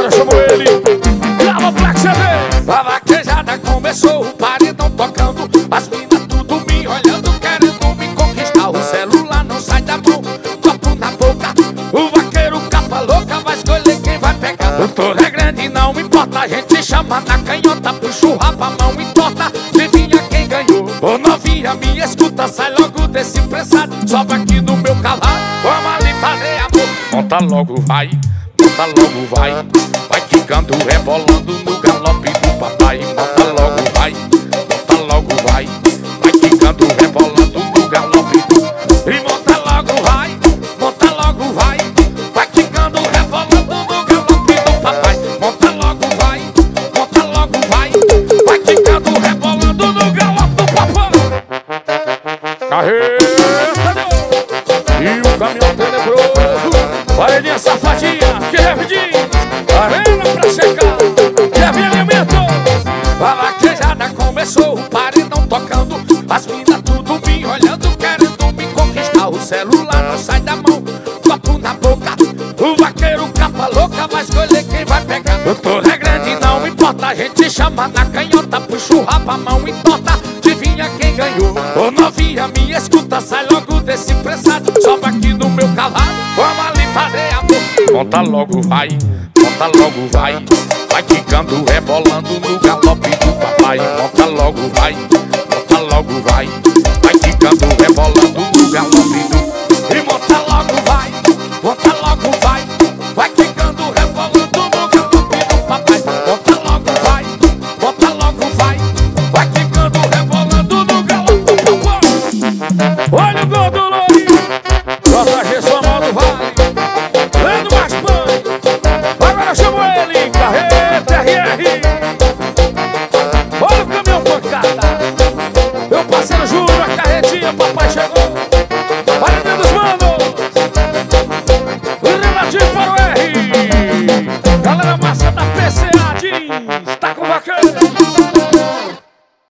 eu chamo ele. Grava Black CD. A vaquejada começou, o paredão tocando. As minas tudo me olhando, querendo me conquistar. O celular não sai da mão, copo na boca. O vaqueiro capa louca vai escolher quem vai pegar. O touro é grande, não importa, a gente chama na canhota. Puxa o rabo, a mão entorta, adivinha quem ganhou. Ô novinha, me escuta, sai logo desse prensado. Sobe aqui no meu cavalo, vamos ali fazer amor. Monta logo, vai, monta logo, vai. Vai quicando, rebolando no galope do papai. Monta logo, vai, monta logo, vai. Vai quicando, rebolando no galope do... E monta logo, vai, monta logo, vai. Vai quicando, rebolando no galope do papai. Monta logo, vai, monta logo, vai. Vai quicando, rebolando no galope do papai. Carreta, e o caminhão tenebroso. Paredinha safadinha, que rapidinho. Arena pra chegar, leve alimento. A vaquejada começou, o paredão tocando. As minas tudo me olhando, querendo me conquistar. O celular não sai da mão, copo na boca. O vaqueiro capa louca vai escolher quem vai pegar. O touro é grande, não importa, a gente chama na canhota. Puxa o rabo, a mão entorta, adivinha quem ganhou. Ô novinha, me escuta, sai logo desse prensado. Sobe aqui no meu cavalo, vamos ali fazer amor. Monta logo, vai, monta logo, vai. Vai quicando, rebolando no galope do papai. Monta logo, vai, monta logo, vai. Vai quicando, rebolando no galope do... E monta logo, vai, monta logo, vai. Vai quicando, rebolando no galope do papai. Monta logo, vai, monta logo, vai. Vai quicando, rebolando no galope do papai. Olha o gol.